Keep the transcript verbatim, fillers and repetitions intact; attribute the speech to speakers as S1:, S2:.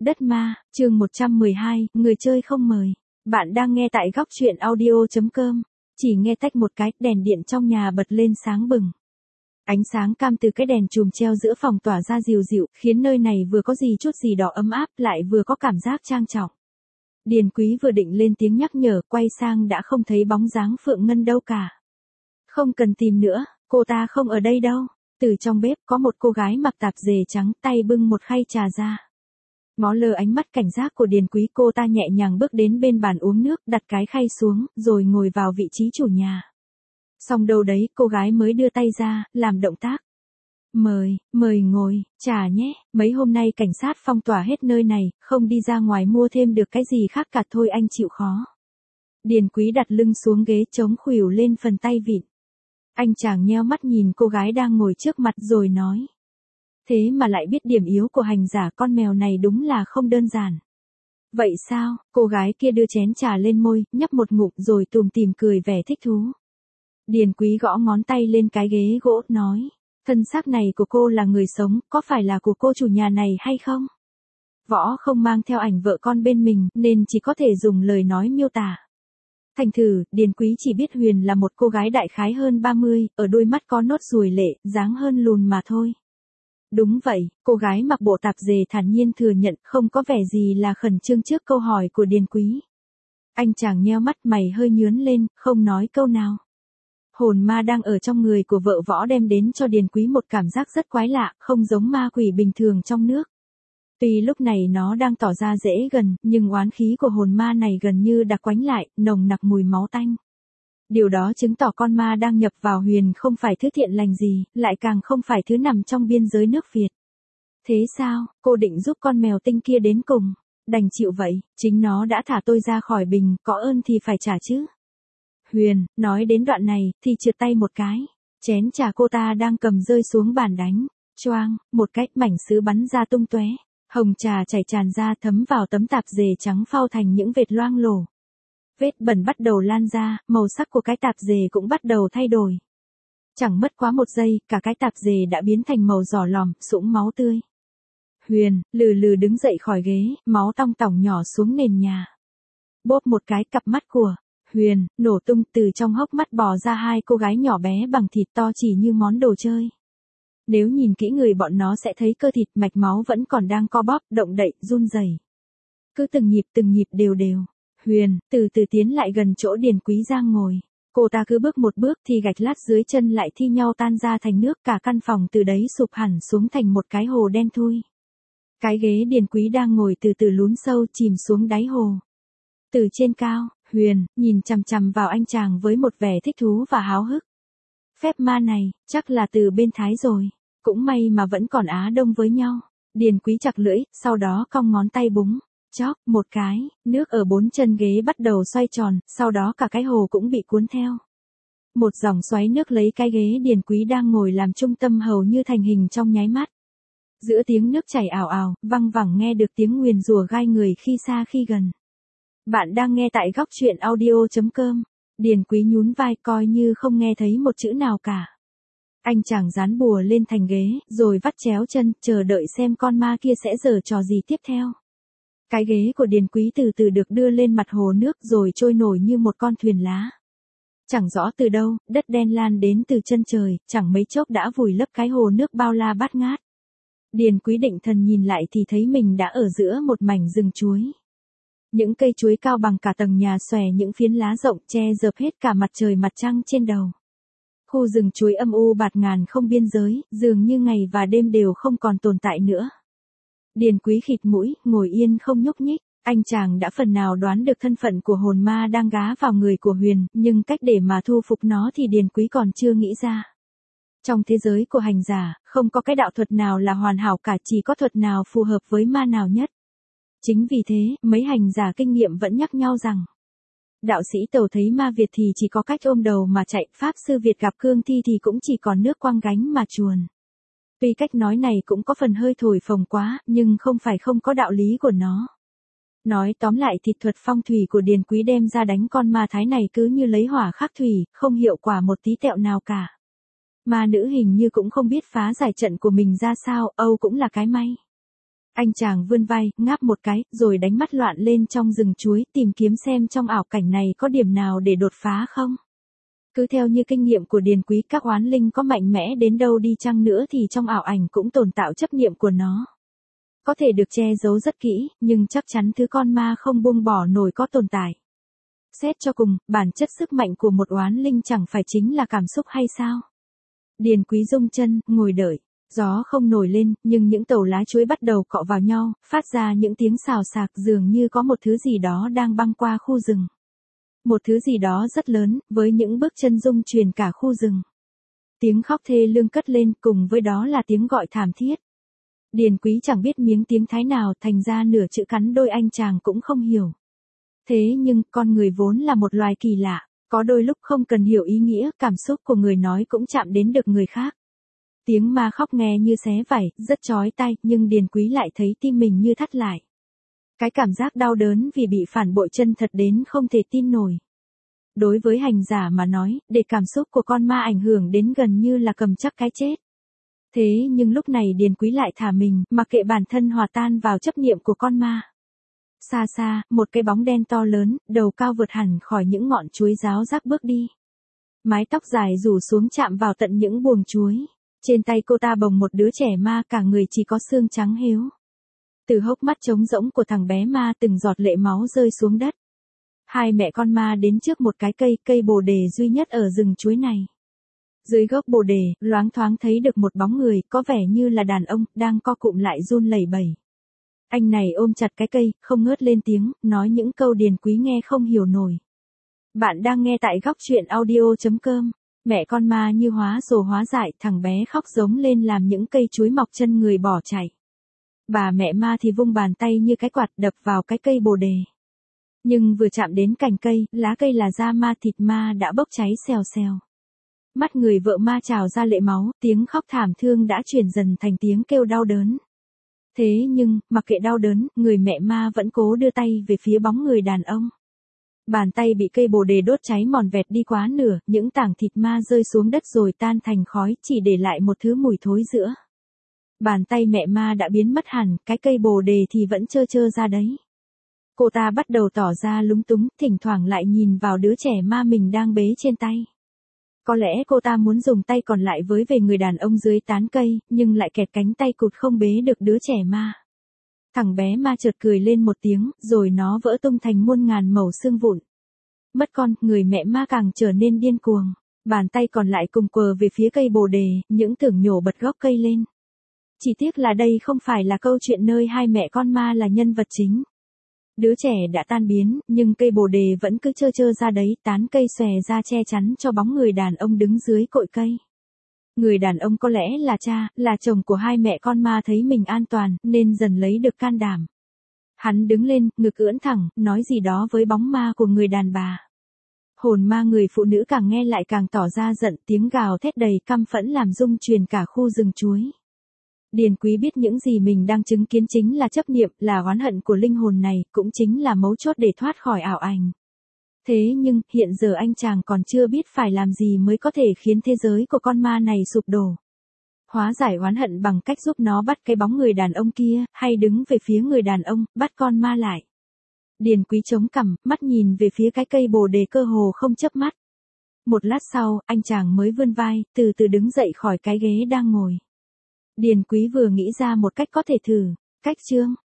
S1: Đất ma, chương một trăm mười hai, người chơi không mời. Bạn đang nghe tại góc truyện audio chấm com. Chỉ nghe tách một cái, đèn điện trong nhà bật lên sáng bừng. Ánh sáng cam từ cái đèn chùm treo giữa phòng tỏa ra dịu dịu, khiến nơi này vừa có gì chút gì đó ấm áp, lại vừa có cảm giác trang trọng. Điền Quý vừa định lên tiếng nhắc nhở, quay sang đã không thấy bóng dáng Phượng Ngân đâu cả. Không cần tìm nữa, cô ta không ở đây đâu. Từ trong bếp có một cô gái mặc tạp dề trắng, tay bưng một khay trà ra. Ngó lơ ánh mắt cảnh giác của Điền Quý, cô ta nhẹ nhàng bước đến bên bàn uống nước, đặt cái khay xuống, rồi ngồi vào vị trí chủ nhà. Xong đâu đấy, cô gái mới đưa tay ra, làm động tác. Mời, mời ngồi, trà nhé, mấy hôm nay cảnh sát phong tỏa hết nơi này, không đi ra ngoài mua thêm được cái gì khác cả thôi, anh chịu khó. Điền Quý đặt lưng xuống ghế, chống khuỷu lên phần tay vịn. Anh chàng nheo mắt nhìn cô gái đang ngồi trước mặt rồi nói. Thế mà lại biết điểm yếu của hành giả, con mèo này đúng là không đơn giản. Vậy sao? Cô gái kia đưa chén trà lên môi, nhấp một ngụm rồi tủm tỉm cười vẻ thích thú. Điền Quý gõ ngón tay lên cái ghế gỗ, nói. Thân xác này của cô là người sống, có phải là của cô chủ nhà này hay không? Võ không mang theo ảnh vợ con bên mình, nên chỉ có thể dùng lời nói miêu tả. Thành thử, Điền Quý chỉ biết Huyền là một cô gái đại khái hơn ba mươi, ở đôi mắt có nốt ruồi lệ, dáng hơn lùn mà thôi. Đúng vậy, cô gái mặc bộ tạp dề thản nhiên thừa nhận, không có vẻ gì là khẩn trương trước câu hỏi của Điền Quý. Anh chàng nheo mắt, mày hơi nhướng lên, không nói câu nào. Hồn ma đang ở trong người của vợ Võ đem đến cho Điền Quý một cảm giác rất quái lạ, không giống ma quỷ bình thường trong nước. Tuy lúc này nó đang tỏ ra dễ gần, nhưng oán khí của hồn ma này gần như đặc quánh lại, nồng nặc mùi máu tanh. Điều đó chứng tỏ con ma đang nhập vào Huyền không phải thứ thiện lành gì, lại càng không phải thứ nằm trong biên giới nước Việt. Thế sao, cô định giúp con mèo tinh kia đến cùng? Đành chịu vậy, chính nó đã thả tôi ra khỏi bình, có ơn thì phải trả chứ. Huyền, nói đến đoạn này, thì trượt tay một cái. Chén trà cô ta đang cầm rơi xuống bàn đánh. Choang, một cái, mảnh sứ bắn ra tung tóe. Hồng trà chảy tràn ra, thấm vào tấm tạp dề trắng phao thành những vệt loang lổ. Vết bẩn bắt đầu lan ra, màu sắc của cái tạp dề cũng bắt đầu thay đổi. Chẳng mất quá một giây, cả cái tạp dề đã biến thành màu đỏ lòm, sũng máu tươi. Huyền, lừ lừ đứng dậy khỏi ghế, máu tong tỏng nhỏ xuống nền nhà. Bốp một cái, cặp mắt của Huyền nổ tung, từ trong hốc mắt bò ra hai cô gái nhỏ bé bằng thịt to chỉ như món đồ chơi. Nếu nhìn kỹ người bọn nó sẽ thấy cơ thịt, mạch máu vẫn còn đang co bóp, động đậy, run rẩy. Cứ từng nhịp từng nhịp đều đều. Huyền từ từ tiến lại gần chỗ Điền Quý Giang ngồi. Cô ta cứ bước một bước thì gạch lát dưới chân lại thi nhau tan ra thành nước, cả căn phòng từ đấy sụp hẳn xuống thành một cái hồ đen thui. Cái ghế Điền Quý đang ngồi từ từ lún sâu chìm xuống đáy hồ. Từ trên cao, Huyền nhìn chằm chằm vào anh chàng với một vẻ thích thú và háo hức. Phép ma này, chắc là từ bên Thái rồi. Cũng may mà vẫn còn Á Đông với nhau. Điền Quý chặt lưỡi, sau đó cong ngón tay búng. Chóp, một cái, nước ở bốn chân ghế bắt đầu xoay tròn, sau đó cả cái hồ cũng bị cuốn theo. Một dòng xoáy nước lấy cái ghế Điền Quý đang ngồi làm trung tâm hầu như thành hình trong nháy mắt. Giữa tiếng nước chảy ào ào, văng vẳng nghe được tiếng nguyền rủa gai người khi xa khi gần. Bạn đang nghe tại góc truyện audio chấm com. Điền Quý nhún vai, coi như không nghe thấy một chữ nào cả. Anh chàng dán bùa lên thành ghế, rồi vắt chéo chân, chờ đợi xem con ma kia sẽ giở trò gì tiếp theo. Cái ghế của Điền Quý từ từ được đưa lên mặt hồ nước rồi trôi nổi như một con thuyền lá. Chẳng rõ từ đâu, đất đen lan đến từ chân trời, chẳng mấy chốc đã vùi lấp cái hồ nước bao la bát ngát. Điền Quý định thần nhìn lại thì thấy mình đã ở giữa một mảnh rừng chuối. Những cây chuối cao bằng cả tầng nhà xòe những phiến lá rộng che dợp hết cả mặt trời mặt trăng trên đầu. Khu rừng chuối âm u bạt ngàn không biên giới, dường như ngày và đêm đều không còn tồn tại nữa. Điền Quý khịt mũi, ngồi yên không nhúc nhích. Anh chàng đã phần nào đoán được thân phận của hồn ma đang gá vào người của Huyền, nhưng cách để mà thu phục nó thì Điền Quý còn chưa nghĩ ra. Trong thế giới của hành giả, không có cái đạo thuật nào là hoàn hảo cả, chỉ có thuật nào phù hợp với ma nào nhất. Chính vì thế, mấy hành giả kinh nghiệm vẫn nhắc nhau rằng, đạo sĩ Tàu thấy ma Việt thì chỉ có cách ôm đầu mà chạy, pháp sư Việt gặp cương thi thì cũng chỉ còn nước quăng gánh mà chuồn. Tuy cách nói này cũng có phần hơi thổi phồng quá, nhưng không phải không có đạo lý của nó. Nói tóm lại thì thuật phong thủy của Điền Quý đem ra đánh con ma Thái này cứ như lấy hỏa khắc thủy, không hiệu quả một tí tẹo nào cả. Ma nữ hình như cũng không biết phá giải trận của mình ra sao, âu cũng là cái may. Anh chàng vươn vai, ngáp một cái, rồi đánh mắt loạn lên trong rừng chuối, tìm kiếm xem trong ảo cảnh này có điểm nào để đột phá không. Cứ theo như kinh nghiệm của Điền Quý, các oán linh có mạnh mẽ đến đâu đi chăng nữa thì trong ảo ảnh cũng tồn tạo chấp niệm của nó. Có thể được che giấu rất kỹ, nhưng chắc chắn thứ con ma không buông bỏ nổi có tồn tại. Xét cho cùng, bản chất sức mạnh của một oán linh chẳng phải chính là cảm xúc hay sao? Điền Quý rung chân, ngồi đợi. Gió không nổi lên, nhưng những tàu lá chuối bắt đầu cọ vào nhau, phát ra những tiếng xào xạc dường như có một thứ gì đó đang băng qua khu rừng. Một thứ gì đó rất lớn, với những bước chân rung truyền cả khu rừng. Tiếng khóc thê lương cất lên, cùng với đó là tiếng gọi thảm thiết. Điền Quý chẳng biết miếng tiếng Thái nào, thành ra nửa chữ cắn đôi anh chàng cũng không hiểu. Thế nhưng, con người vốn là một loài kỳ lạ, có đôi lúc không cần hiểu ý nghĩa, cảm xúc của người nói cũng chạm đến được người khác. Tiếng ma khóc nghe như xé vải, rất chói tai, nhưng Điền Quý lại thấy tim mình như thắt lại. Cái cảm giác đau đớn vì bị phản bội chân thật đến không thể tin nổi. Đối với hành giả mà nói, để cảm xúc của con ma ảnh hưởng đến gần như là cầm chắc cái chết. Thế nhưng lúc này Điền Quý lại thả mình, mặc kệ bản thân hòa tan vào chấp niệm của con ma. Xa xa, một cái bóng đen to lớn, đầu cao vượt hẳn khỏi những ngọn chuối ráo rác bước đi. Mái tóc dài rủ xuống chạm vào tận những buồng chuối. Trên tay cô ta bồng một đứa trẻ ma, cả người chỉ có xương trắng héo. Từ hốc mắt trống rỗng của thằng bé ma từng giọt lệ máu rơi xuống đất. Hai mẹ con ma đến trước một cái cây, cây bồ đề duy nhất ở rừng chuối này. Dưới gốc bồ đề, loáng thoáng thấy được một bóng người, có vẻ như là đàn ông, đang co cụm lại run lẩy bẩy. Anh này ôm chặt cái cây, không ngớt lên tiếng, nói những câu Điền Quý nghe không hiểu nổi. Bạn đang nghe tại góc truyện audio chấm com. Mẹ con ma như hóa rồ hóa dại, thằng bé khóc giống lên làm những cây chuối mọc chân người bỏ chạy. Bà mẹ ma thì vung bàn tay như cái quạt đập vào cái cây bồ đề. Nhưng vừa chạm đến cành cây, lá cây là da ma, thịt ma đã bốc cháy xèo xèo. Mắt người vợ ma trào ra lệ máu, tiếng khóc thảm thương đã chuyển dần thành tiếng kêu đau đớn. Thế nhưng, mặc kệ đau đớn, người mẹ ma vẫn cố đưa tay về phía bóng người đàn ông. Bàn tay bị cây bồ đề đốt cháy mòn vẹt đi quá nửa, những tảng thịt ma rơi xuống đất rồi tan thành khói, chỉ để lại một thứ mùi thối giữa. Bàn tay mẹ ma đã biến mất hẳn, cái cây bồ đề thì vẫn trơ trơ ra đấy. Cô ta bắt đầu tỏ ra lúng túng, thỉnh thoảng lại nhìn vào đứa trẻ ma mình đang bế trên tay. Có lẽ cô ta muốn dùng tay còn lại với về người đàn ông dưới tán cây, nhưng lại kẹt cánh tay cụt không bế được đứa trẻ ma. Thằng bé ma chợt cười lên một tiếng, rồi nó vỡ tung thành muôn ngàn mẩu xương vụn. Mất con, người mẹ ma càng trở nên điên cuồng. Bàn tay còn lại cùng quờ về phía cây bồ đề, những tưởng nhổ bật gốc cây lên. Chỉ tiếc là đây không phải là câu chuyện nơi hai mẹ con ma là nhân vật chính. Đứa trẻ đã tan biến, nhưng cây bồ đề vẫn cứ trơ trơ ra đấy, tán cây xòe ra che chắn cho bóng người đàn ông đứng dưới cội cây. Người đàn ông có lẽ là cha, là chồng của hai mẹ con ma thấy mình an toàn, nên dần lấy được can đảm. Hắn đứng lên, ngực ưỡn thẳng, nói gì đó với bóng ma của người đàn bà. Hồn ma người phụ nữ càng nghe lại càng tỏ ra giận, tiếng gào thét đầy căm phẫn làm rung truyền cả khu rừng chuối. Điền Quý biết những gì mình đang chứng kiến chính là chấp niệm, là oán hận của linh hồn này, cũng chính là mấu chốt để thoát khỏi ảo ảnh. Thế nhưng, hiện giờ anh chàng còn chưa biết phải làm gì mới có thể khiến thế giới của con ma này sụp đổ. Hóa giải oán hận bằng cách giúp nó bắt cái bóng người đàn ông kia, hay đứng về phía người đàn ông, bắt con ma lại. Điền Quý chống cằm, mắt nhìn về phía cái cây bồ đề cơ hồ không chớp mắt. Một lát sau, anh chàng mới vươn vai, từ từ đứng dậy khỏi cái ghế đang ngồi. Điền Quý vừa nghĩ ra một cách có thể thử. Cách chương